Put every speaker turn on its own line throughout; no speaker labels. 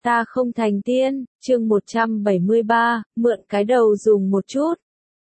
Ta không thành tiên, chương 173, mượn cái đầu dùng một chút.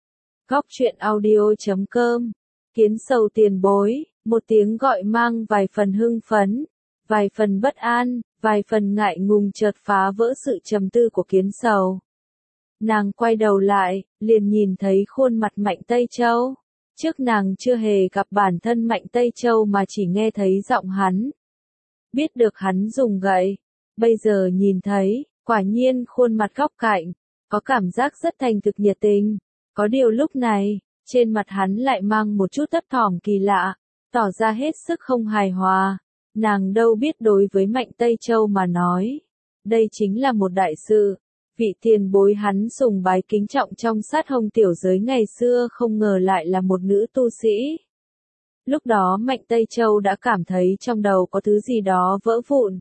Góc truyện audio.com. Kiến sầu tiền bối, một tiếng gọi mang vài phần hưng phấn, vài phần bất an, vài phần ngại ngùng chợt phá vỡ sự trầm tư của kiến sầu. Nàng quay đầu lại, liền nhìn thấy khuôn mặt Mạnh Tây Châu. Trước nàng chưa hề gặp bản thân Mạnh Tây Châu mà chỉ nghe thấy giọng hắn. Biết được hắn dùng gậy. Bây giờ nhìn thấy, quả nhiên khuôn mặt góc cạnh, có cảm giác rất thành thực nhiệt tình. Có điều lúc này, trên mặt hắn lại mang một chút thấp thỏm kỳ lạ, tỏ ra hết sức không hài hòa. Nàng đâu biết đối với Mạnh Tây Châu mà nói, đây chính là một đại sự. Vị tiền bối hắn sùng bái kính trọng trong sát hồng tiểu giới ngày xưa không ngờ lại là một nữ tu sĩ. Lúc đó Mạnh Tây Châu đã cảm thấy trong đầu có thứ gì đó vỡ vụn.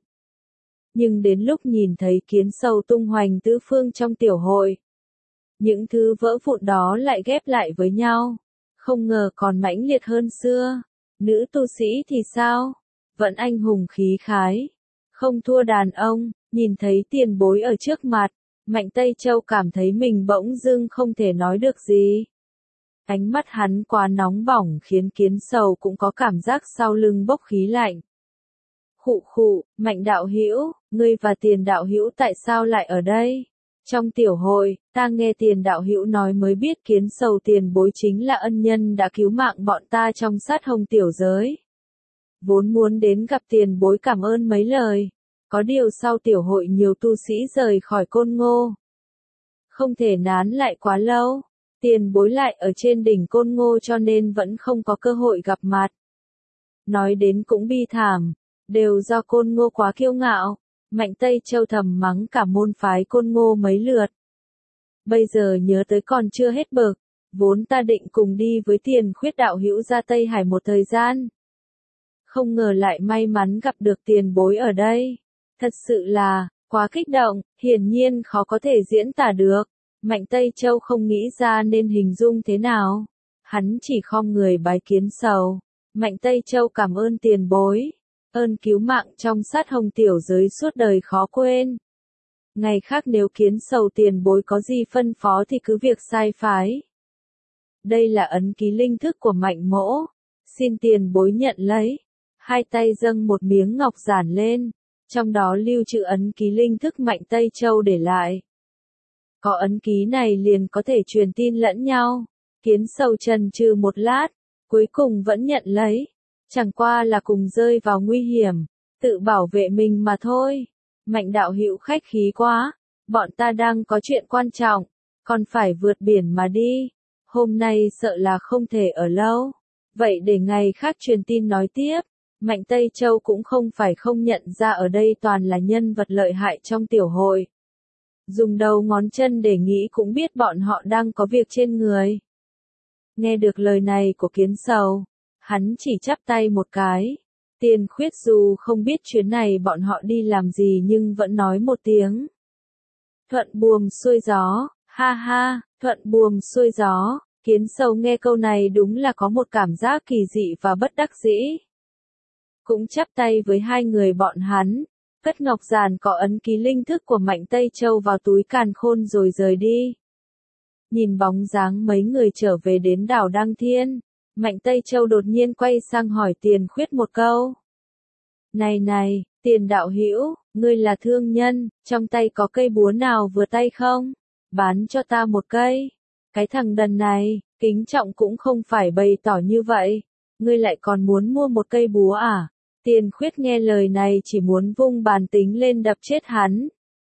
Nhưng đến lúc nhìn thấy kiến sầu tung hoành tứ phương trong tiểu hội, những thứ vỡ vụn đó lại ghép lại với nhau, không ngờ còn mãnh liệt hơn xưa. Nữ tu sĩ thì sao? Vẫn anh hùng khí khái, không thua đàn ông. Nhìn thấy tiền bối ở trước mặt, Mạnh Tây Châu cảm thấy mình bỗng dưng không thể nói được gì. Ánh mắt hắn quá nóng bỏng khiến kiến sầu cũng có cảm giác sau lưng bốc khí lạnh. Khụ khụ, Mạnh đạo hữu, ngươi và Tiền đạo hữu tại sao lại ở đây? Trong tiểu hội, ta nghe Tiền đạo hữu nói mới biết kiến sầu tiền bối chính là ân nhân đã cứu mạng bọn ta trong sát hồng tiểu giới. Vốn muốn đến gặp tiền bối cảm ơn mấy lời. Có điều sau tiểu hội nhiều tu sĩ rời khỏi Côn Ngô. Không thể nán lại quá lâu. Tiền bối lại ở trên đỉnh Côn Ngô cho nên vẫn không có cơ hội gặp mặt. Nói đến cũng bi thảm. Đều do Côn Ngô quá kiêu ngạo. Mạnh Tây Châu thầm mắng cả môn phái Côn Ngô mấy lượt. Bây giờ nhớ tới còn chưa hết bực. Vốn ta định cùng đi với Tiền khuyết đạo hữu ra Tây Hải một thời gian. Không ngờ lại may mắn gặp được tiền bối ở đây. Thật sự là, quá kích động, hiển nhiên khó có thể diễn tả được. Mạnh Tây Châu không nghĩ ra nên hình dung thế nào. Hắn chỉ khom người bái kiến sầu. Mạnh Tây Châu cảm ơn tiền bối. Ơn cứu mạng trong sát hồng tiểu giới suốt đời khó quên. Ngày khác nếu kiến sầu tiền bối có gì phân phó thì cứ việc sai phái. Đây là ấn ký linh thức của Mạnh mỗ. Xin tiền bối nhận lấy. Hai tay dâng một miếng ngọc giản lên. Trong đó lưu trữ ấn ký linh thức Mạnh Tây Châu để lại. Có ấn ký này liền có thể truyền tin lẫn nhau. Kiến sầu chần chừ một lát, cuối cùng vẫn nhận lấy. Chẳng qua là cùng rơi vào nguy hiểm, tự bảo vệ mình mà thôi. Mạnh đạo hữu khách khí quá, bọn ta đang có chuyện quan trọng, còn phải vượt biển mà đi. Hôm nay sợ là không thể ở lâu. Vậy để ngày khác truyền tin nói tiếp. Mạnh Tây Châu cũng không phải không nhận ra ở đây toàn là nhân vật lợi hại trong tiểu hội. Dùng đầu ngón chân để nghĩ cũng biết bọn họ đang có việc trên người. Nghe được lời này của kiến sầu, hắn chỉ chắp tay một cái. Tiền khuyết dù không biết chuyến này bọn họ đi làm gì nhưng vẫn nói một tiếng. Thuận buồm xuôi gió, ha ha, thuận buồm xuôi gió. Kiến sầu nghe câu này đúng là có một cảm giác kỳ dị và bất đắc dĩ. Cũng chắp tay với hai người bọn hắn, cất ngọc giản có ấn ký linh thức của Mạnh Tây Châu vào túi càn khôn rồi rời đi. Nhìn bóng dáng mấy người trở về đến đảo Đăng Thiên, Mạnh Tây Châu đột nhiên quay sang hỏi Tiền khuyết một câu. Này này, Tiền đạo hữu, ngươi là thương nhân, trong tay có cây búa nào vừa tay không? Bán cho ta một cây. Cái thằng đần này, kính trọng cũng không phải bày tỏ như vậy. Ngươi lại còn muốn mua một cây búa à? Tiền khuyết nghe lời này chỉ muốn vung bàn tính lên đập chết hắn.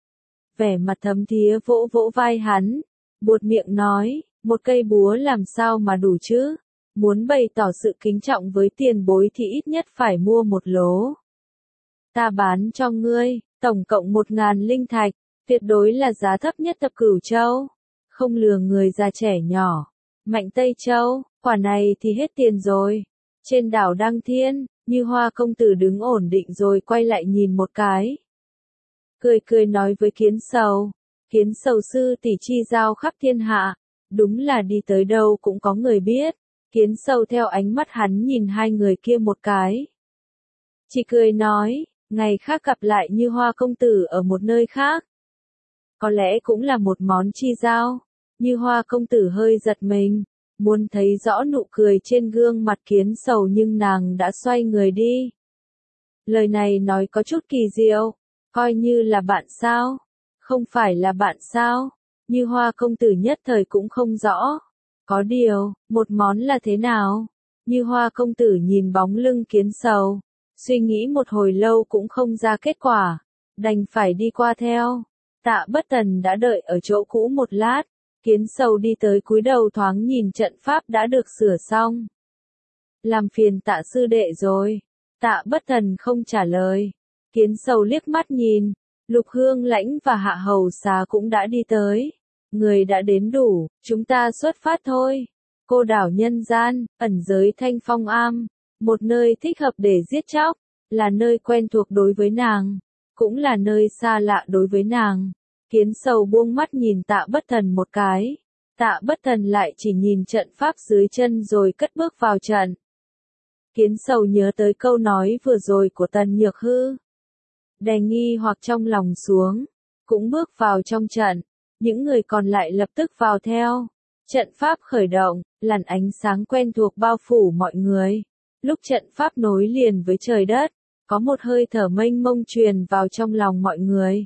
Vẻ mặt thấm thía vỗ vỗ vai hắn, buột miệng nói, một cây búa làm sao mà đủ chứ? Muốn bày tỏ sự kính trọng với tiền bối thì ít nhất phải mua một lố. Ta bán cho ngươi, tổng cộng 1.000 linh thạch, tuyệt đối là giá thấp nhất thập cửu châu. Không lừa người già trẻ nhỏ. Mạnh Tây Châu, quả này thì hết tiền rồi. Trên đảo Đăng Thiên, Như Hoa công tử đứng ổn định rồi quay lại nhìn một cái. Cười cười nói với kiến sầu. Kiến sầu sư tỷ chi giao khắp thiên hạ. Đúng là đi tới đâu cũng có người biết. Kiến sầu theo ánh mắt hắn nhìn hai người kia một cái. Chỉ cười nói, Ngày khác gặp lại Như Hoa công tử ở một nơi khác. Có lẽ cũng là một món chi giao. Như Hoa công tử hơi giật mình, muốn thấy rõ nụ cười trên gương mặt Kiến Sầu nhưng nàng đã xoay người đi. Lời này nói có chút kỳ diệu, coi như là bạn sao? Không phải là bạn sao? Như Hoa công tử nhất thời cũng không rõ. Có điều, một món là thế nào? Như Hoa công tử nhìn bóng lưng Kiến Sầu, suy nghĩ một hồi lâu cũng không ra kết quả, đành phải đi qua theo. Tạ Bất Tần đã đợi ở chỗ cũ một lát, Kiến Sầu đi tới cúi đầu thoáng nhìn trận pháp đã được sửa xong. Làm phiền Tạ sư đệ rồi. Tạ Bất Tần không trả lời. Kiến Sầu liếc mắt nhìn, Lục Hương Lãnh và Hạ Hầu Xá cũng đã đi tới. Người đã đến đủ, chúng ta xuất phát thôi. Cô đảo nhân gian, ẩn giới Thanh Phong Am, một nơi thích hợp để giết chóc, là nơi quen thuộc đối với nàng, cũng là nơi xa lạ đối với nàng. Kiến Sầu buông mắt nhìn Tạ Bất Thần một cái. Tạ Bất Thần lại chỉ nhìn trận pháp dưới chân rồi cất bước vào trận. Kiến Sầu nhớ tới câu nói vừa rồi của Tần Nhược Hư. Đè nghi hoặc trong lòng xuống, cũng bước vào trong trận. Những người còn lại lập tức vào theo. Trận pháp khởi động, làn ánh sáng quen thuộc bao phủ mọi người. Lúc trận pháp nối liền với trời đất, có một hơi thở mênh mông truyền vào trong lòng mọi người.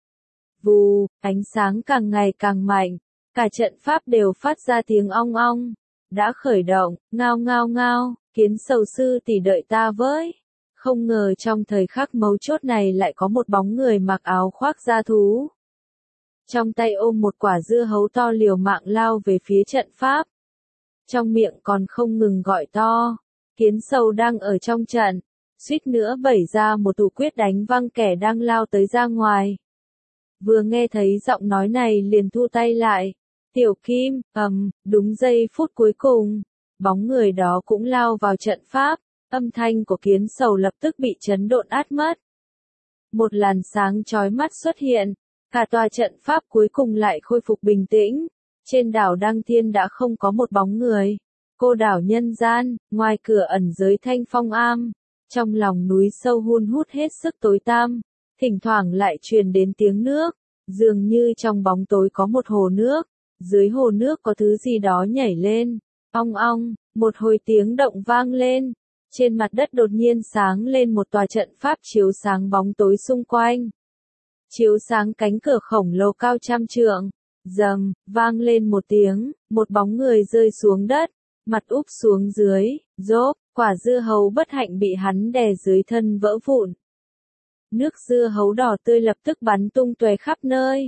Vù, ánh sáng càng ngày càng mạnh, cả trận pháp đều phát ra tiếng ong ong. Đã khởi động, ngao ngao ngao, Kiến Sầu sư tỷ đợi ta với. Không ngờ trong thời khắc mấu chốt này lại có một bóng người mặc áo khoác da thú. Trong tay ôm một quả dưa hấu to liều mạng lao về phía trận pháp. Trong miệng còn không ngừng gọi to. Kiến Sầu đang ở trong trận, suýt nữa bẩy ra một thủ quyết đánh văng kẻ đang lao tới ra ngoài. Vừa nghe thấy giọng nói này liền thu tay lại. Tiểu Kim, đúng giây phút cuối cùng, bóng người đó cũng lao vào trận pháp, âm thanh của Kiến Sầu lập tức bị chấn độn át mất. Một làn sáng chói mắt xuất hiện, cả tòa trận pháp cuối cùng lại khôi phục bình tĩnh. Trên đảo Đăng Thiên đã không có một bóng người. Cô đảo nhân gian, ngoài cửa ẩn giới Thanh Phong Am, trong lòng núi sâu hun hút hết sức tối tăm, thỉnh thoảng lại truyền đến tiếng nước, dường như trong bóng tối có một hồ nước, dưới hồ nước có thứ gì đó nhảy lên, ong ong, một hồi tiếng động vang lên, trên mặt đất đột nhiên sáng lên một tòa trận pháp chiếu sáng bóng tối xung quanh. Chiếu sáng cánh cửa khổng lồ cao trăm trượng, rầm, vang lên một tiếng, một bóng người rơi xuống đất, mặt úp xuống dưới, rốp, quả dưa hấu bất hạnh bị hắn đè dưới thân vỡ vụn. Nước dưa hấu đỏ tươi lập tức bắn tung tóe khắp nơi.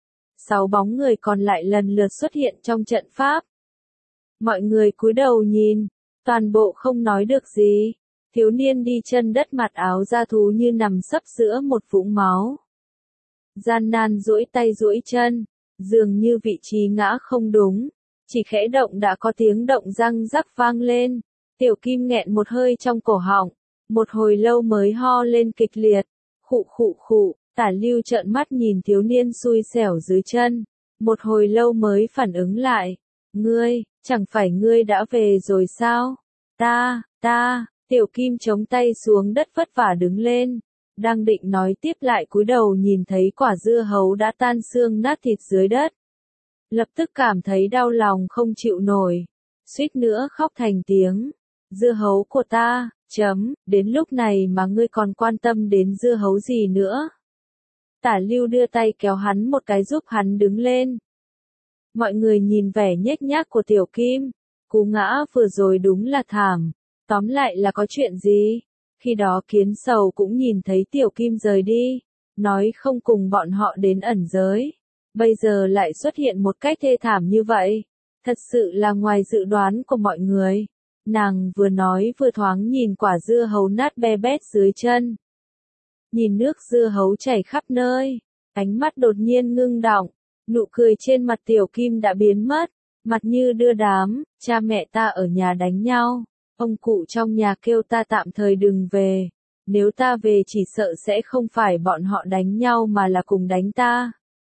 6 bóng người còn lại lần lượt xuất hiện trong trận pháp. Mọi người cúi đầu nhìn, toàn bộ không nói được gì. Thiếu niên đi chân đất mặt áo da thú như nằm sấp giữa một vũng máu. Gian nan duỗi tay duỗi chân, dường như vị trí ngã không đúng, chỉ khẽ động đã có tiếng động răng rắc vang lên. Tiểu Kim nghẹn một hơi trong cổ họng, một hồi lâu mới ho lên kịch liệt. Khụ khụ khụ, Tả Lưu trợn mắt nhìn thiếu niên xui xẻo dưới chân, một hồi lâu mới phản ứng lại. Ngươi, chẳng phải ngươi đã về rồi sao? Ta, Tiểu Kim chống tay xuống đất vất vả đứng lên, đang định nói tiếp lại cúi đầu nhìn thấy quả dưa hấu đã tan xương nát thịt dưới đất. Lập tức cảm thấy đau lòng không chịu nổi, suýt nữa khóc thành tiếng. Dưa hấu của ta, đến lúc này mà ngươi còn quan tâm đến dưa hấu gì nữa? Tả Lưu đưa tay kéo hắn một cái giúp hắn đứng lên. Mọi người nhìn vẻ nhếch nhác của Tiểu Kim, cú ngã vừa rồi đúng là thảm, tóm lại là có chuyện gì? Khi đó Kiến Sầu cũng nhìn thấy Tiểu Kim rời đi, nói không cùng bọn họ đến ẩn giới. Bây giờ lại xuất hiện một cách thê thảm như vậy, thật sự là ngoài dự đoán của mọi người. Nàng vừa nói vừa thoáng nhìn quả dưa hấu nát be bét dưới chân. Nhìn nước dưa hấu chảy khắp nơi, ánh mắt đột nhiên ngưng đọng, nụ cười trên mặt Tiểu Kim đã biến mất, mặt như đưa đám, cha mẹ ta ở nhà đánh nhau, ông cụ trong nhà kêu ta tạm thời đừng về, nếu ta về chỉ sợ sẽ không phải bọn họ đánh nhau mà là cùng đánh ta.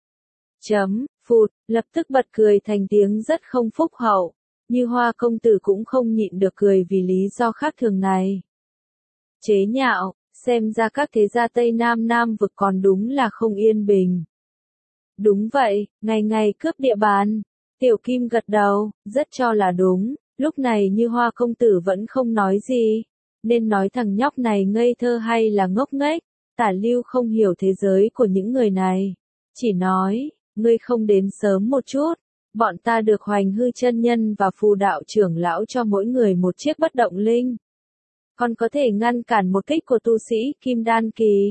Phụt, lập tức bật cười thành tiếng rất không phúc hậu. Như Hoa công tử cũng không nhịn được cười vì lý do khác thường này. Chế nhạo, xem ra các thế gia Tây Nam Nam vực còn đúng là không yên bình. Đúng vậy, ngày ngày cướp địa bàn. Tiểu Kim gật đầu, rất cho là đúng, lúc này Như Hoa công tử vẫn không nói gì, nên nói thằng nhóc này ngây thơ hay là ngốc nghếch. Tả Lưu không hiểu thế giới của những người này, chỉ nói, ngươi không đến sớm một chút, bọn ta được Hoành Hư chân nhân và Phù đạo trưởng lão cho mỗi người một chiếc bất động linh. Còn có thể ngăn cản một kích của tu sĩ Kim Đan kỳ.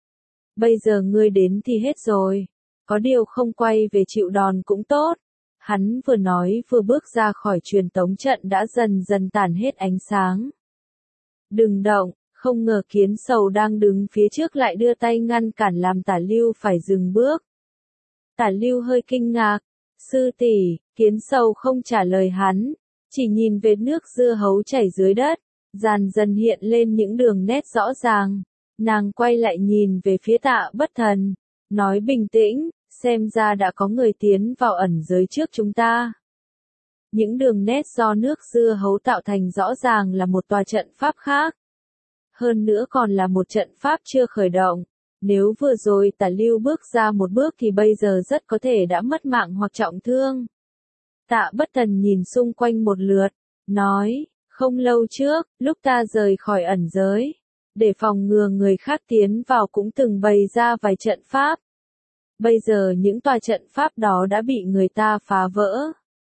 Bây giờ ngươi đến thì hết rồi, có điều không quay về chịu đòn cũng tốt. Hắn vừa nói vừa bước ra khỏi truyền tống trận đã dần dần tản hết ánh sáng. Đừng động, không ngờ Kiến Sầu đang đứng phía trước lại đưa tay ngăn cản làm Tả Lưu phải dừng bước. Tả Lưu hơi kinh ngạc, sư tỷ, Kiến Sầu không trả lời hắn, chỉ nhìn về nước dưa hấu chảy dưới đất, dần dần hiện lên những đường nét rõ ràng. Nàng quay lại nhìn về phía Tạ Bất Thần, nói bình tĩnh, xem ra đã có người tiến vào ẩn giới trước chúng ta. Những đường nét do nước dưa hấu tạo thành rõ ràng là một tòa trận pháp khác. Hơn nữa còn là một trận pháp chưa khởi động. Nếu vừa rồi Tả Lưu bước ra một bước thì bây giờ rất có thể đã mất mạng hoặc trọng thương. Tạ Bất Thần nhìn xung quanh một lượt, nói, không lâu trước, lúc ta rời khỏi ẩn giới, để phòng ngừa người khác tiến vào cũng từng bày ra vài trận pháp. Bây giờ những tòa trận pháp đó đã bị người ta phá vỡ.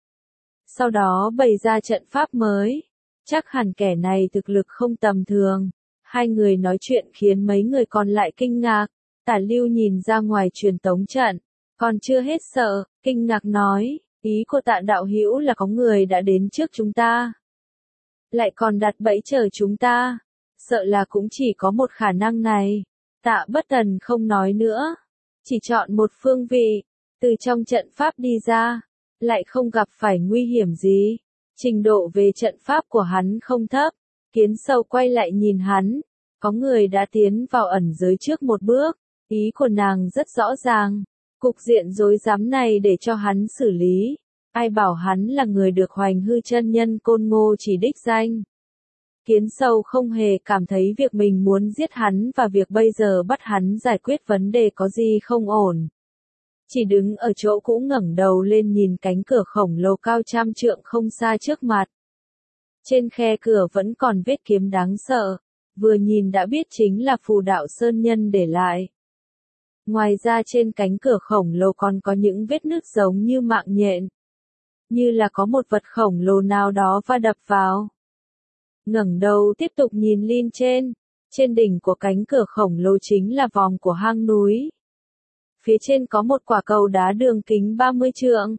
Sau đó bày ra trận pháp mới. Chắc hẳn kẻ này thực lực không tầm thường. Hai người nói chuyện khiến mấy người còn lại kinh ngạc. Tả Lưu nhìn ra ngoài truyền tống trận, còn chưa hết sợ, kinh ngạc nói, ý của Tạ đạo hữu là có người đã đến trước chúng ta. Lại còn đặt bẫy chờ chúng ta. Sợ là cũng chỉ có một khả năng này. Tạ Bất Thần không nói nữa. Chỉ chọn một phương vị, từ trong trận pháp đi ra, lại không gặp phải nguy hiểm gì. Trình độ về trận pháp của hắn không thấp. Kiến Sầu quay lại nhìn hắn, có người đã tiến vào ẩn giới trước một bước, ý của nàng rất rõ ràng. Cục diện rối rắm này để cho hắn xử lý. Ai bảo hắn là người được Hoành Hư chân nhân Côn Ngô chỉ đích danh. Kiến Sầu không hề cảm thấy việc mình muốn giết hắn và việc bây giờ bắt hắn giải quyết vấn đề có gì không ổn. Chỉ đứng ở chỗ cũ ngẩng đầu lên nhìn cánh cửa khổng lồ cao trăm trượng không xa trước mặt. Trên khe cửa vẫn còn vết kiếm đáng sợ, vừa nhìn đã biết chính là Phù đạo sơn nhân để lại. Ngoài ra trên cánh cửa khổng lồ còn có những vết nứt giống như mạng nhện. Như là có một vật khổng lồ nào đó va đập vào. Ngẩng đầu tiếp tục nhìn lên trên đỉnh của cánh cửa khổng lồ chính là vòng của hang núi. Phía trên có một quả cầu đá đường kính 30 trượng.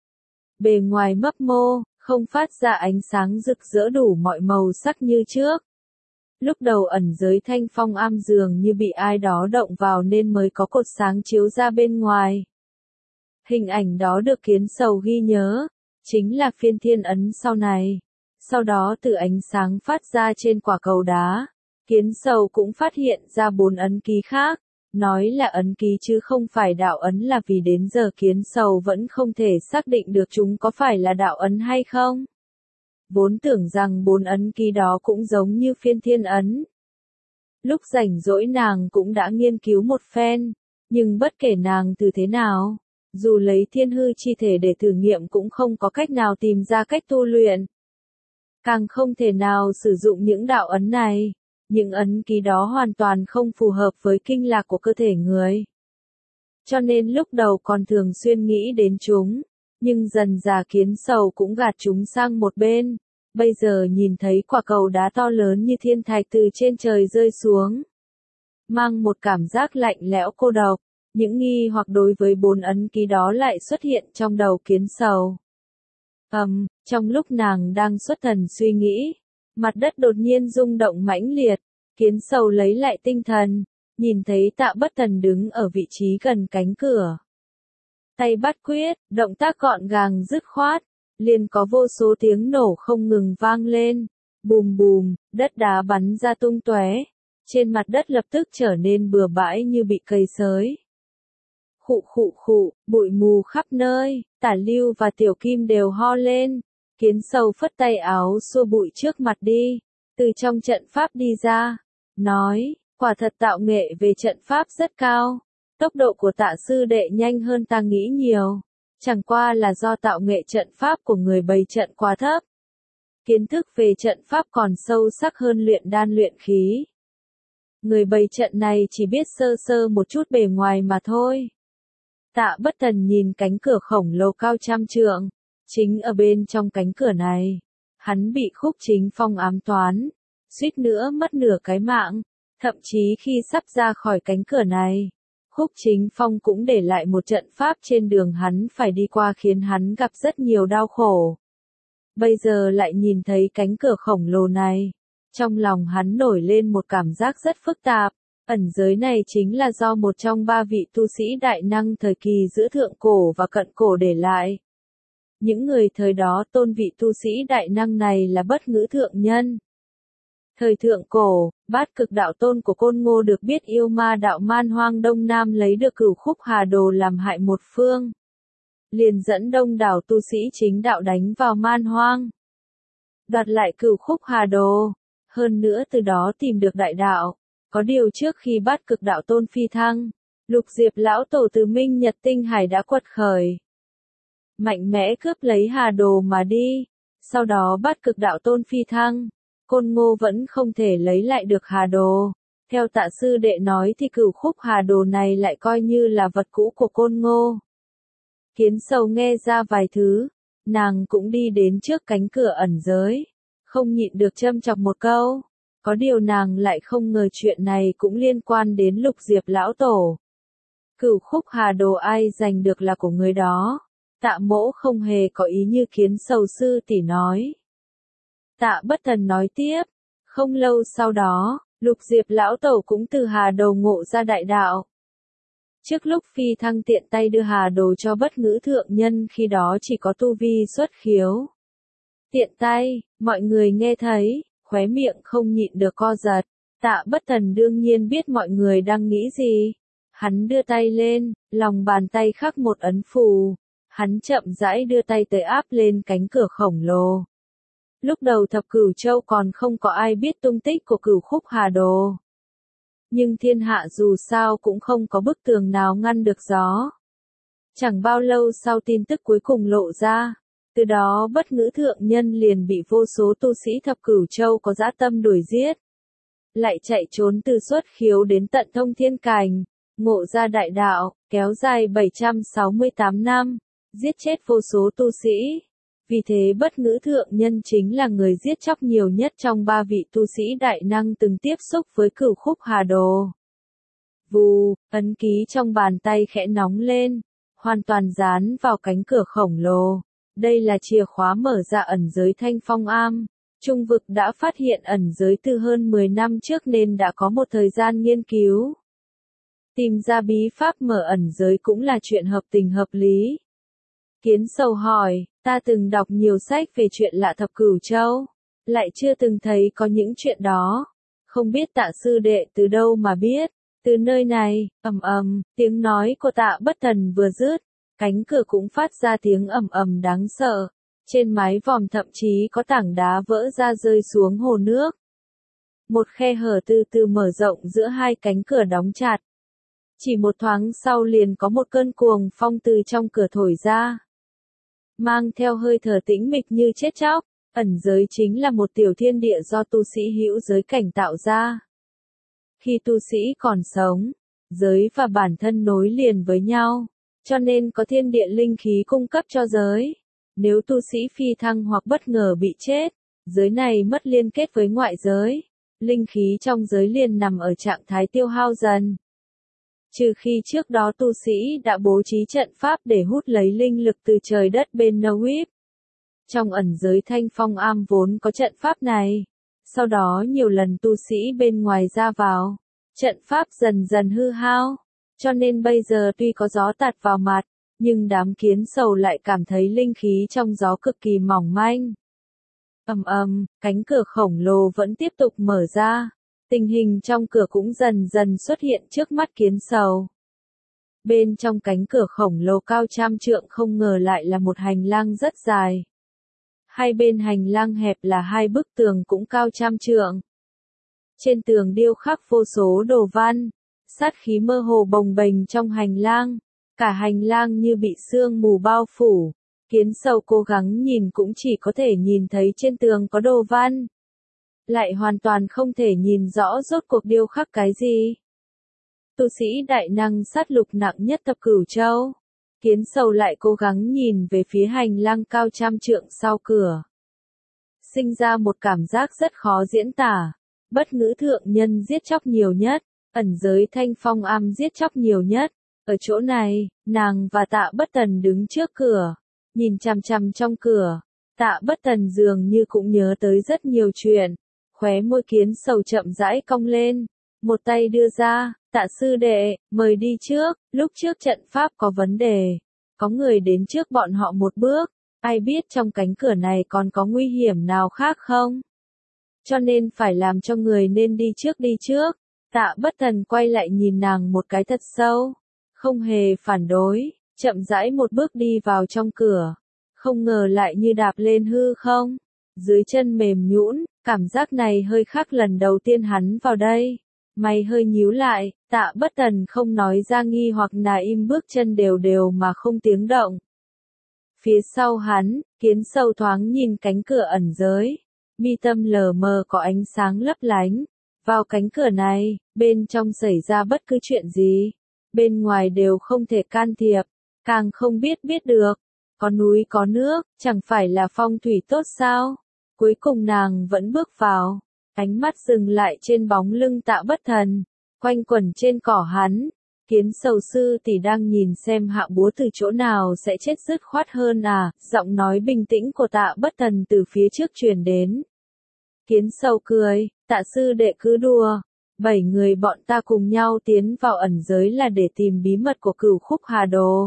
Bề ngoài mấp mô, không phát ra ánh sáng rực rỡ đủ mọi màu sắc như trước. Lúc đầu ẩn giới Thanh Phong Am dường như bị ai đó động vào nên mới có cột sáng chiếu ra bên ngoài. Hình ảnh đó được Kiến Sầu ghi nhớ, chính là phiên thiên ấn sau này. Sau đó từ ánh sáng phát ra trên quả cầu đá, Kiến Sầu cũng phát hiện ra 4 ấn ký khác. Nói là ấn ký chứ không phải đạo ấn là vì đến giờ Kiến Sầu vẫn không thể xác định được chúng có phải là đạo ấn hay không. Vốn tưởng rằng 4 ấn ký đó cũng giống như phiên thiên ấn. Lúc rảnh rỗi nàng cũng đã nghiên cứu một phen, nhưng bất kể nàng từ thế nào, dù lấy thiên hư chi thể để thử nghiệm cũng không có cách nào tìm ra cách tu luyện. Càng không thể nào sử dụng những đạo ấn này. Những ấn ký đó hoàn toàn không phù hợp với kinh lạc của cơ thể người. Cho nên lúc đầu còn thường xuyên nghĩ đến chúng, nhưng dần dà Kiến Sầu cũng gạt chúng sang một bên. Bây giờ nhìn thấy quả cầu đá to lớn như thiên thạch từ trên trời rơi xuống, mang một cảm giác lạnh lẽo cô độc, những nghi hoặc đối với 4 ấn ký đó lại xuất hiện trong đầu Kiến Sầu. Trong lúc nàng đang xuất thần suy nghĩ, mặt đất đột nhiên rung động mãnh liệt, Kiến Sầu lấy lại tinh thần, nhìn thấy Tạ Bất Thần đứng ở vị trí gần cánh cửa. Tay bắt quyết, động tác gọn gàng dứt khoát, liền có vô số tiếng nổ không ngừng vang lên, bùm bùm, đất đá bắn ra tung tóe, trên mặt đất lập tức trở nên bừa bãi như bị cây sới. Khụ khụ khụ, bụi mù khắp nơi, Tả Lưu và Tiểu Kim đều ho lên. Kiến Sầu phất tay áo xua bụi trước mặt đi, từ trong trận pháp đi ra, nói, Quả thật tạo nghệ về trận pháp rất cao. Tốc độ của Tạ sư đệ nhanh hơn ta nghĩ nhiều. Chẳng qua là do tạo nghệ trận pháp của người bày trận quá thấp. Kiến thức về trận pháp còn sâu sắc hơn luyện đan luyện khí. Người bày trận này chỉ biết sơ sơ một chút bề ngoài mà thôi. Tạ Bất Thần nhìn cánh cửa khổng lồ cao trăm trượng. Chính ở bên trong cánh cửa này, hắn bị Khúc Chính Phong ám toán, suýt nữa mất nửa cái mạng. Thậm chí khi sắp ra khỏi cánh cửa này, Khúc Chính Phong cũng để lại một trận pháp trên đường hắn phải đi qua khiến hắn gặp rất nhiều đau khổ. Bây giờ lại nhìn thấy cánh cửa khổng lồ này, trong lòng hắn nổi lên một cảm giác rất phức tạp. Ẩn giới này chính là do một trong ba vị tu sĩ đại năng thời kỳ giữa thượng cổ và cận cổ để lại. Những người thời đó tôn vị tu sĩ đại năng này là Bất Ngữ Thượng Nhân. Thời thượng cổ, Bát Cực Đạo Tôn của Côn Ngô được biết yêu ma đạo Man Hoang Đông Nam lấy được Cửu Khúc Hà Đồ làm hại một phương. Liền dẫn đông đảo tu sĩ chính đạo đánh vào Man Hoang. Đoạt lại Cửu Khúc Hà Đồ. Hơn nữa từ đó tìm được đại đạo. Có điều trước khi Bát Cực Đạo Tôn phi thăng, Lục Diệp Lão Tổ từ Minh Nhật Tinh Hải đã quật khởi. Mạnh mẽ cướp lấy Hà Đồ mà đi. Sau đó Bát Cực Đạo Tôn phi thăng. Côn Ngô vẫn không thể lấy lại được Hà Đồ. Theo Tạ sư đệ nói thì Cửu Khúc Hà Đồ này lại coi như là vật cũ của Côn Ngô. Kiến Sầu nghe ra vài thứ, nàng cũng đi đến trước cánh cửa ẩn giới, không nhịn được châm chọc một câu. Có điều nàng lại không ngờ chuyện này cũng liên quan đến Lục Diệp Lão Tổ. Cửu Khúc Hà Đồ ai giành được là của người đó. Tạ Mỗ không hề có ý như Kiến Sầu sư tỷ nói. Tạ Bất Thần nói tiếp, không lâu sau đó, Lục Diệp Lão Tổ cũng từ Hà Đồ ngộ ra đại đạo. Trước lúc phi thăng tiện tay đưa Hà Đồ cho Bất Ngữ Thượng Nhân khi đó chỉ có tu vi xuất khiếu. Tiện tay, mọi người nghe thấy, khóe miệng không nhịn được co giật. Tạ Bất Thần đương nhiên biết mọi người đang nghĩ gì. Hắn đưa tay lên, lòng bàn tay khắc một ấn phù. Hắn chậm rãi đưa tay tới áp lên cánh cửa khổng lồ. Lúc đầu Thập Cửu Châu còn không có ai biết tung tích của Cửu Khúc Hà Đồ. Nhưng thiên hạ dù sao cũng không có bức tường nào ngăn được gió. Chẳng bao lâu sau tin tức cuối cùng lộ ra. Từ đó Bất Ngữ Thượng Nhân liền bị vô số tu sĩ Thập Cửu Châu có dã tâm đuổi giết. Lại chạy trốn từ xuất khiếu đến tận thông thiên cảnh, ngộ ra đại đạo, kéo dài 768 năm, giết chết vô số tu sĩ. Vì thế Bất Ngữ Thượng Nhân chính là người giết chóc nhiều nhất trong ba vị tu sĩ đại năng từng tiếp xúc với Cửu Khúc Hà Đồ. Vù, ấn ký trong bàn tay khẽ nóng lên, hoàn toàn dán vào cánh cửa khổng lồ. Đây là chìa khóa mở ra ẩn giới Thanh Phong Am. Trung vực đã phát hiện ẩn giới từ hơn 10 năm trước nên đã có một thời gian nghiên cứu. Tìm ra bí pháp mở ẩn giới cũng là chuyện hợp tình hợp lý. Kiến Sầu hỏi, ta từng đọc nhiều sách về chuyện lạ Thập Cửu Châu, lại chưa từng thấy có những chuyện đó. Không biết Tạ sư đệ từ đâu mà biết, từ nơi này, tiếng nói của Tạ Bất Thần vừa dứt, cánh cửa cũng phát ra tiếng đáng sợ. Trên mái vòm thậm chí có tảng đá vỡ ra rơi xuống hồ nước. Một khe hở từ từ mở rộng giữa hai cánh cửa đóng chặt. Chỉ một thoáng sau liền có một cơn cuồng phong từ trong cửa thổi ra. Mang theo hơi thở tĩnh mịch như chết chóc, ẩn giới chính là một tiểu thiên địa do tu sĩ hữu giới cảnh tạo ra. Khi tu sĩ còn sống, giới và bản thân nối liền với nhau, cho nên có thiên địa linh khí cung cấp cho giới. Nếu tu sĩ phi thăng hoặc bất ngờ bị chết, giới này mất liên kết với ngoại giới, linh khí trong giới liền nằm ở trạng thái tiêu hao dần. Trừ khi trước đó tu sĩ đã bố trí trận pháp để hút lấy linh lực từ trời đất bên Nowip. Trong ẩn giới Thanh Phong Am vốn có trận pháp này. Sau đó nhiều lần tu sĩ bên ngoài ra vào, trận pháp dần dần hư hao. Cho nên bây giờ tuy có gió tạt vào mặt, nhưng đám Kiến Sầu lại cảm thấy linh khí trong gió cực kỳ mỏng manh. Cánh cửa khổng lồ vẫn tiếp tục mở ra. Tình hình trong cửa cũng dần dần xuất hiện trước mắt Kiến Sầu. Bên trong cánh cửa khổng lồ cao trăm trượng không ngờ lại là một hành lang rất dài. Hai bên hành lang hẹp là hai bức tường cũng cao trăm trượng. Trên tường điêu khắc vô số đồ văn, sát khí mơ hồ bồng bềnh trong hành lang, cả hành lang như bị sương mù bao phủ. Kiến sầu cố gắng nhìn cũng chỉ có thể nhìn thấy trên tường có đồ văn, lại hoàn toàn không thể nhìn rõ rốt cuộc điêu khắc cái gì. Tu sĩ đại năng sát lục nặng nhất thập cửu châu. Kiến sầu lại cố gắng nhìn về phía hành lang cao trăm trượng sau cửa. Sinh ra một cảm giác rất khó diễn tả. Bất ngữ thượng nhân giết chóc nhiều nhất, ẩn giới thanh phong am giết chóc nhiều nhất. Ở chỗ này, nàng và Tạ Bất Tần đứng trước cửa, nhìn chằm chằm trong cửa. Tạ Bất Tần dường như cũng nhớ tới rất nhiều chuyện. Khóe môi kiến sầu chậm rãi cong lên, một tay đưa ra, Tạ sư đệ, mời đi trước, lúc trước trận pháp có vấn đề, có người đến trước bọn họ một bước, ai biết trong cánh cửa này còn có nguy hiểm nào khác không? Cho nên phải làm cho người nên đi trước. Tạ Bất Tần quay lại nhìn nàng một cái thật sâu, không hề phản đối, chậm rãi một bước đi vào trong cửa, không ngờ lại như đạp lên hư không, dưới chân mềm nhũn, cảm giác này hơi khác lần đầu tiên hắn vào đây. Mày hơi nhíu lại, Tạ Bất Tần không nói ra nghi hoặc là im bước chân đều đều mà không tiếng động. Phía sau hắn, kiến sâu thoáng nhìn cánh cửa ẩn giới, mi tâm lờ mờ có ánh sáng lấp lánh. Vào cánh cửa này, bên trong xảy ra bất cứ chuyện gì, bên ngoài đều không thể can thiệp, càng không biết được. Có núi có nước, chẳng phải là phong thủy tốt sao? Cuối cùng nàng vẫn bước vào, ánh mắt dừng lại trên bóng lưng Tạ Bất Thần, quanh quẩn trên cỏ hắn. Kiến sầu sư tỷ đang nhìn xem hạ búa từ chỗ nào sẽ chết dứt khoát hơn à, giọng nói bình tĩnh của Tạ Bất Thần từ phía trước truyền đến. Kiến sầu cười, Tạ sư đệ cứ đùa, 7 người bọn ta cùng nhau tiến vào ẩn giới là để tìm bí mật của Cửu Khúc Hà Đồ.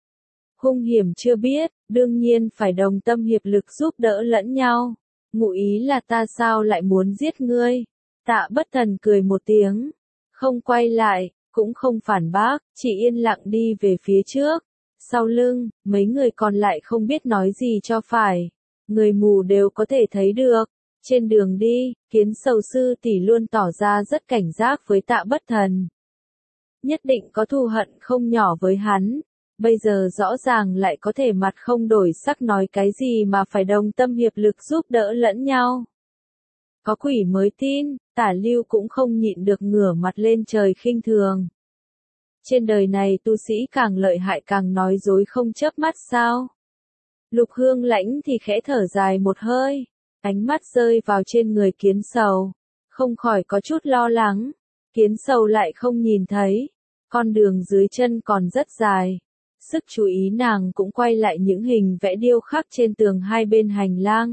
Hung hiểm chưa biết, đương nhiên phải đồng tâm hiệp lực giúp đỡ lẫn nhau. Ngụ ý là ta sao lại muốn giết ngươi? Tạ Bất Thần cười một tiếng, không quay lại, cũng không phản bác, chỉ yên lặng đi về phía trước. Sau lưng, mấy người còn lại không biết nói gì cho phải. Người mù đều có thể thấy được. Trên đường đi, kiến sầu sư tỷ luôn tỏ ra rất cảnh giác với Tạ Bất Thần. Nhất định có thù hận không nhỏ với hắn. Bây giờ rõ ràng lại có thể mặt không đổi sắc nói cái gì mà phải đồng tâm hiệp lực giúp đỡ lẫn nhau. Có quỷ mới tin, Tả Lưu cũng không nhịn được ngửa mặt lên trời khinh thường. Trên đời này tu sĩ càng lợi hại càng nói dối không chớp mắt sao? Lục Hương Lãnh thì khẽ thở dài một hơi, ánh mắt rơi vào trên người kiến sầu, không khỏi có chút lo lắng. Kiến sầu lại không nhìn thấy, con đường dưới chân còn rất dài. Sức chú ý nàng cũng quay lại những hình vẽ điêu khắc trên tường hai bên hành lang.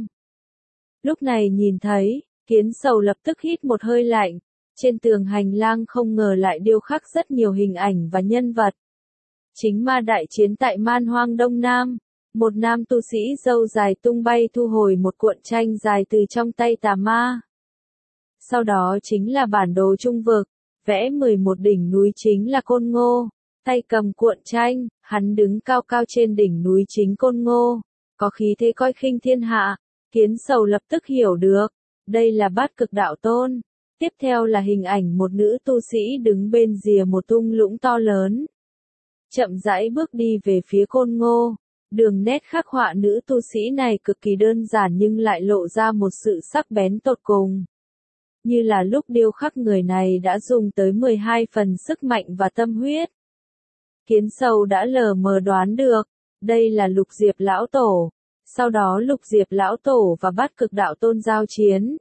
Lúc này nhìn thấy, kiến sầu lập tức hít một hơi lạnh. Trên tường hành lang không ngờ lại điêu khắc rất nhiều hình ảnh và nhân vật. Chính ma đại chiến tại Man Hoang Đông Nam. Một nam tu sĩ râu dài tung bay thu hồi một cuộn tranh dài từ trong tay tà ma. Sau đó chính là bản đồ trung vực, vẽ 11 đỉnh núi chính là Côn Ngô. Tay cầm cuộn tranh, hắn đứng cao cao trên đỉnh núi chính Côn Ngô, có khí thế coi khinh thiên hạ. Kiến sầu lập tức hiểu được, đây là Bát Cực Đạo Tôn. Tiếp theo là hình ảnh một nữ tu sĩ đứng bên rìa một thung lũng to lớn. Chậm rãi bước đi về phía Côn Ngô, đường nét khắc họa nữ tu sĩ này cực kỳ đơn giản nhưng lại lộ ra một sự sắc bén tột cùng. Như là lúc điêu khắc người này đã dùng tới 12 phần sức mạnh và tâm huyết. Kiến sầu đã lờ mờ đoán được, đây là Lục Diệp Lão Tổ. Sau đó Lục Diệp Lão Tổ và Bát Cực Đạo Tôn giao chiến.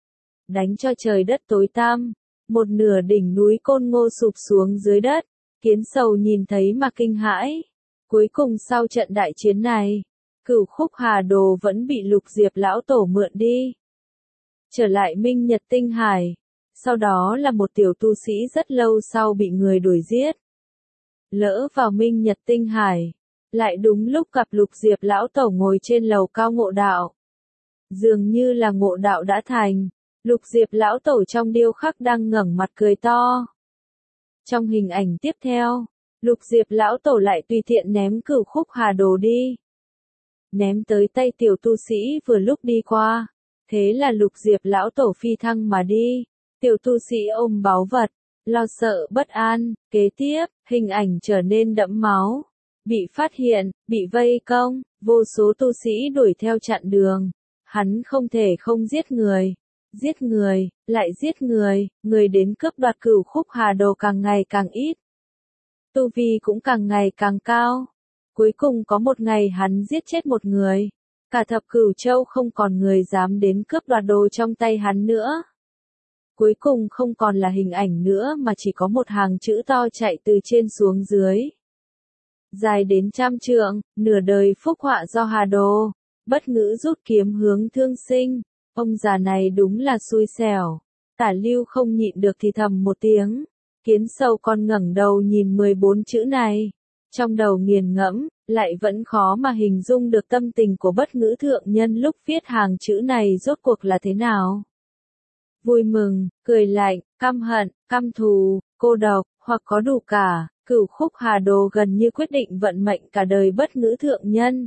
Đánh cho trời đất tối tăm, một nửa đỉnh núi Côn Ngô sụp xuống dưới đất, kiến sầu nhìn thấy mà kinh hãi. Cuối cùng sau trận đại chiến này, Cửu Khúc Hà Đồ vẫn bị Lục Diệp Lão Tổ mượn đi. Trở lại Minh Nhật Tinh Hải, sau đó là một tiểu tu sĩ rất lâu sau bị người đuổi giết. Lỡ vào Minh Nhật Tinh Hải, lại đúng lúc gặp Lục Diệp Lão Tổ ngồi trên lầu cao ngộ đạo. Dường như là ngộ đạo đã thành, Lục Diệp Lão Tổ trong điêu khắc đang ngẩng mặt cười to. Trong hình ảnh tiếp theo, Lục Diệp Lão Tổ lại tùy tiện ném Cửu Khúc Hà Đồ đi. Ném tới tay tiểu tu sĩ vừa lúc đi qua, thế là Lục Diệp Lão Tổ phi thăng mà đi. Tiểu tu sĩ ôm báu vật, lo sợ bất an, kế tiếp, hình ảnh trở nên đẫm máu. Bị phát hiện, bị vây công, vô số tu sĩ đuổi theo chặn đường. Hắn không thể không giết người. Giết người, lại giết người đến cướp đoạt Cửu Khúc Hà Đồ càng ngày càng ít. Tu vi cũng càng ngày càng cao. Cuối cùng có một ngày hắn giết chết một người. Cả thập Cửu Châu không còn người dám đến cướp đoạt đồ trong tay hắn nữa. Cuối cùng không còn là hình ảnh nữa mà chỉ có một hàng chữ to chạy từ trên xuống dưới. Dài đến 100 trượng, nửa đời phúc họa do Hà Đồ. Bất ngữ rút kiếm hướng Thương Sinh. Ông già này đúng là xui xẻo. Tả Lưu không nhịn được thì thầm một tiếng. Kiến Sầu con ngẩng đầu nhìn 14 chữ này. Trong đầu nghiền ngẫm, lại vẫn khó mà hình dung được tâm tình của Bất Ngữ thượng nhân lúc viết hàng chữ này rốt cuộc là thế nào. Vui mừng, cười lạnh, căm hận, căm thù, cô độc, hoặc có đủ cả. Cửu Khúc Hà Đồ gần như quyết định vận mệnh cả đời Bất Ngữ thượng nhân.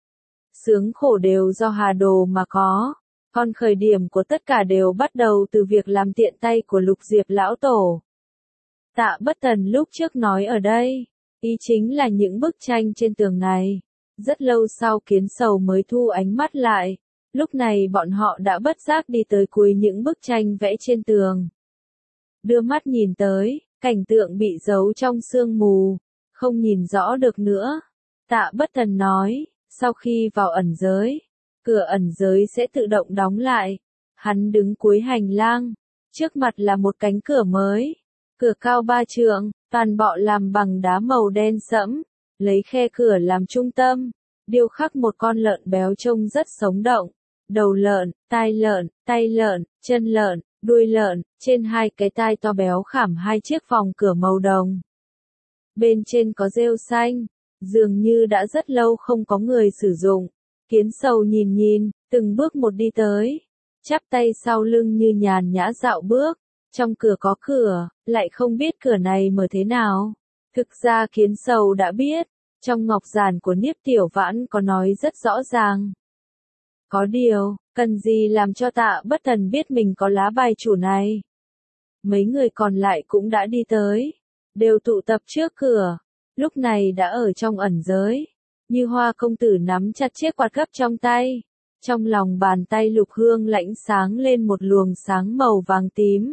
Sướng khổ đều do Hà Đồ mà có. Còn khởi điểm của tất cả đều bắt đầu từ việc làm tiện tay của Lục Diệp lão tổ. Tạ Bất Tần lúc trước nói ở đây, ý chính là những bức tranh trên tường này. Rất lâu sau Kiến Sầu mới thu ánh mắt lại. Lúc này bọn họ đã bất giác đi tới cuối những bức tranh vẽ trên tường. Đưa mắt nhìn tới, cảnh tượng bị giấu trong sương mù, không nhìn rõ được nữa. Tạ Bất Tần nói, sau khi vào ẩn giới, cửa ẩn giới sẽ tự động đóng lại. Hắn đứng cuối hành lang, trước mặt là một cánh cửa mới. Cửa cao 3 trượng, toàn bộ làm bằng đá màu đen sẫm, lấy khe cửa làm trung tâm, điêu khắc một con lợn béo trông rất sống động. Đầu lợn, tay lợn, chân lợn, đuôi lợn, trên hai cái tai to béo khảm hai chiếc vòng cửa màu đồng. Bên trên có rêu xanh, dường như đã rất lâu không có người sử dụng. Kiến Sầu nhìn, từng bước một đi tới, chắp tay sau lưng như nhàn nhã dạo bước. Trong cửa có cửa, lại không biết cửa này mở thế nào. Thực ra Kiến Sầu đã biết, trong ngọc giản của Niếp Tiểu Vãn có nói rất rõ ràng. Có điều, cần gì làm cho Tạ Bất Tần biết mình có lá bài chủ này. Mấy người còn lại cũng đã đi tới, đều tụ tập trước cửa, lúc này đã ở trong ẩn giới. Như Hoa công tử nắm chặt chiếc quạt gấp trong tay, trong lòng bàn tay Lục Hương lãnh sáng lên một luồng sáng màu vàng tím.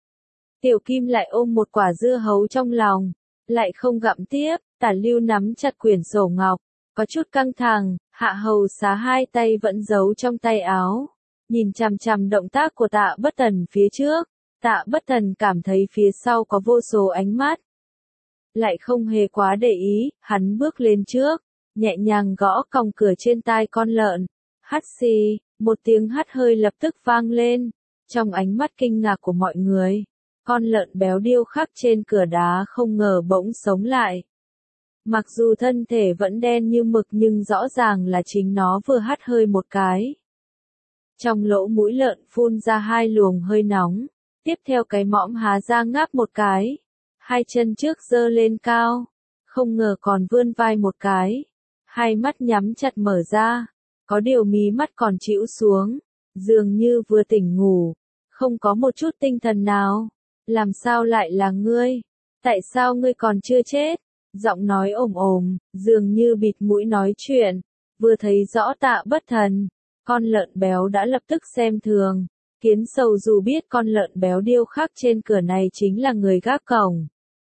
Tiểu Kim lại ôm một quả dưa hấu trong lòng, lại không gặm tiếp. Tả Lưu nắm chặt quyển sổ ngọc, có chút căng thẳng. Hạ Hầu Xá hai tay vẫn giấu trong tay áo, nhìn chằm chằm động tác của Tạ Bất Tần phía trước. Tạ Bất Tần cảm thấy phía sau có vô số ánh mắt, lại không hề quá để ý. Hắn bước lên trước, nhẹ nhàng gõ còng cửa trên tai con lợn. Hắt xì, một tiếng hắt hơi lập tức vang lên. Trong ánh mắt kinh ngạc của mọi người, con lợn béo điêu khắc trên cửa đá không ngờ bỗng sống lại. Mặc dù thân thể vẫn đen như mực nhưng rõ ràng là chính nó vừa hắt hơi một cái. Trong lỗ mũi lợn phun ra hai luồng hơi nóng, tiếp theo cái mõm há ra ngáp một cái. Hai chân trước giơ lên cao, không ngờ còn vươn vai một cái. Hai mắt nhắm chặt mở ra, có điều mí mắt còn chĩu xuống, dường như vừa tỉnh ngủ, không có một chút tinh thần nào. Làm sao lại là ngươi? Tại sao ngươi còn chưa chết? Giọng nói ồm, dường như bịt mũi nói chuyện. Vừa thấy rõ Tạ Bất Thần, con lợn béo đã lập tức xem thường. Kiến Sầu dù biết con lợn béo điêu khắc trên cửa này chính là người gác cổng.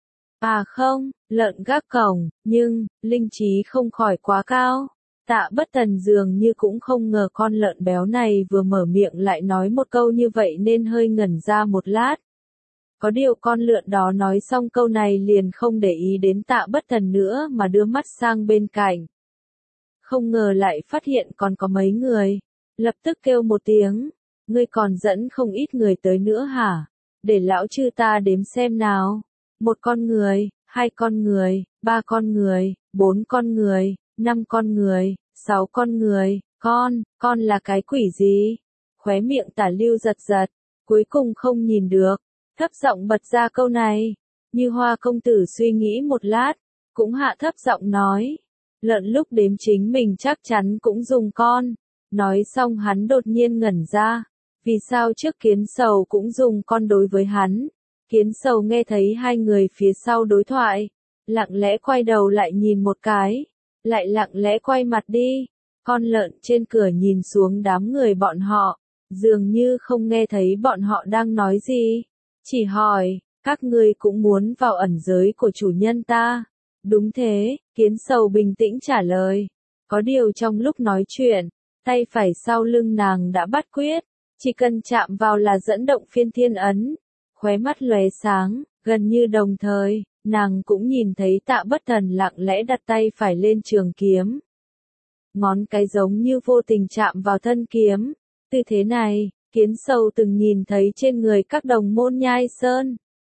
À không, lợn gác cổng, nhưng, linh trí không khỏi quá cao. Tạ Bất Thần dường như cũng không ngờ con lợn béo này vừa mở miệng lại nói một câu như vậy nên hơi ngẩn ra một lát. Có điều con lợn đó nói xong câu này liền không để ý đến Tạ Bất Thần nữa mà đưa mắt sang bên cạnh. Không ngờ lại phát hiện còn có mấy người, lập tức kêu một tiếng, ngươi còn dẫn không ít người tới nữa hả? Để lão chư ta đếm xem nào. Một con người, hai con người, ba con người, bốn con người, năm con người, sáu con người, con là cái quỷ gì? Khóe miệng Tả Lưu giật giật, cuối cùng không nhìn được, thấp giọng bật ra câu này. Như Hoa công tử suy nghĩ một lát, cũng hạ thấp giọng nói, lợn lúc đếm chính mình chắc chắn cũng dùng con. Nói xong hắn đột nhiên ngẩn ra, Vì sao trước Kiến Sầu cũng dùng con đối với hắn? Kiến Sầu nghe thấy hai người phía sau đối thoại, lặng lẽ quay đầu lại nhìn một cái, lại lặng lẽ quay mặt đi. Con lợn trên cửa nhìn xuống đám người bọn họ, dường như không nghe thấy bọn họ đang nói gì, chỉ hỏi, các ngươi cũng muốn vào ẩn giới của chủ nhân ta? Đúng thế, Kiến Sầu bình tĩnh trả lời. Có điều trong lúc nói chuyện, tay phải sau lưng nàng đã bắt quyết, chỉ cần chạm vào là dẫn động phiên thiên ấn. Khóe mắt lóe sáng, gần như đồng thời, nàng cũng nhìn thấy Tạ Bất Thần lặng lẽ đặt tay phải lên trường kiếm. Ngón cái giống như vô tình chạm vào thân kiếm. Tư thế này, Kiến Sầu từng nhìn thấy trên người các đồng môn Nhai Sơn.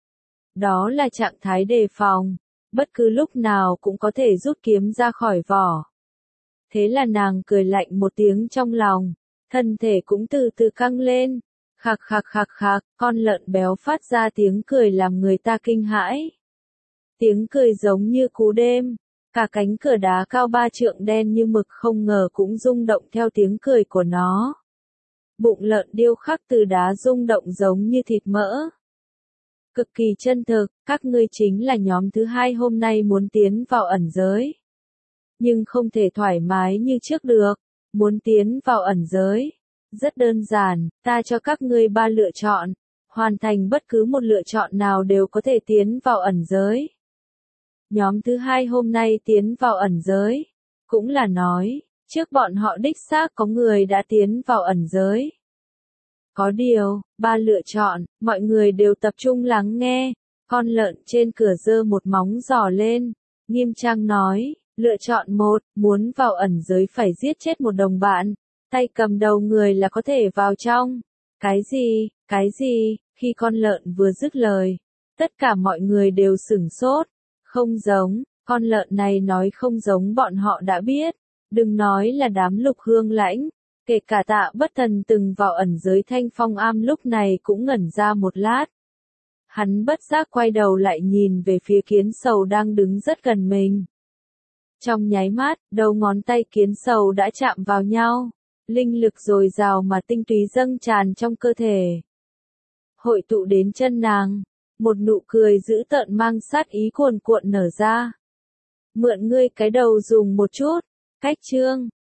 Đó là trạng thái đề phòng, bất cứ lúc nào cũng có thể rút kiếm ra khỏi vỏ. Thế là nàng cười lạnh một tiếng trong lòng, thân thể cũng từ từ căng lên. Khạc khạc khạc khạc, con lợn béo phát ra tiếng cười làm người ta kinh hãi. Tiếng cười giống như cú đêm, cả cánh cửa đá cao 3 trượng đen như mực không ngờ cũng rung động theo tiếng cười của nó. Bụng lợn điêu khắc từ đá rung động giống như thịt mỡ. Cực kỳ chân thực, các ngươi chính là nhóm thứ hai hôm nay muốn tiến vào ẩn giới. Nhưng không thể thoải mái như trước được, muốn tiến vào ẩn giới. Rất đơn giản, ta cho các ngươi 3 lựa chọn, hoàn thành bất cứ một lựa chọn nào đều có thể tiến vào ẩn giới. Nhóm thứ hai hôm nay tiến vào ẩn giới, cũng là nói, trước bọn họ đích xác có người đã tiến vào ẩn giới. Có điều, 3 lựa chọn, mọi người đều tập trung lắng nghe, con lợn trên cửa giơ một móng giò lên, nghiêm trang nói, lựa chọn 1, muốn vào ẩn giới phải giết chết một đồng bạn. Tay cầm đầu người là có thể vào trong. Cái gì, khi con lợn vừa dứt lời, tất cả mọi người đều sửng sốt. Không giống, con lợn này nói không giống bọn họ đã biết. Đừng nói là đám Lục Hương Lãnh, kể cả Tạ Bất Thần từng vào ẩn giới Thanh Phong Am lúc này cũng ngẩn ra một lát. Hắn bất giác quay đầu lại nhìn về phía Kiến Sầu đang đứng rất gần mình. Trong nháy mắt, đầu ngón tay Kiến Sầu đã chạm vào nhau. Linh lực dồi dào mà tinh túy dâng tràn trong cơ thể. Hội tụ đến chân nàng, một nụ cười dữ tợn mang sát ý cuồn cuộn nở ra. Mượn ngươi cái đầu dùng một chút, cách chương.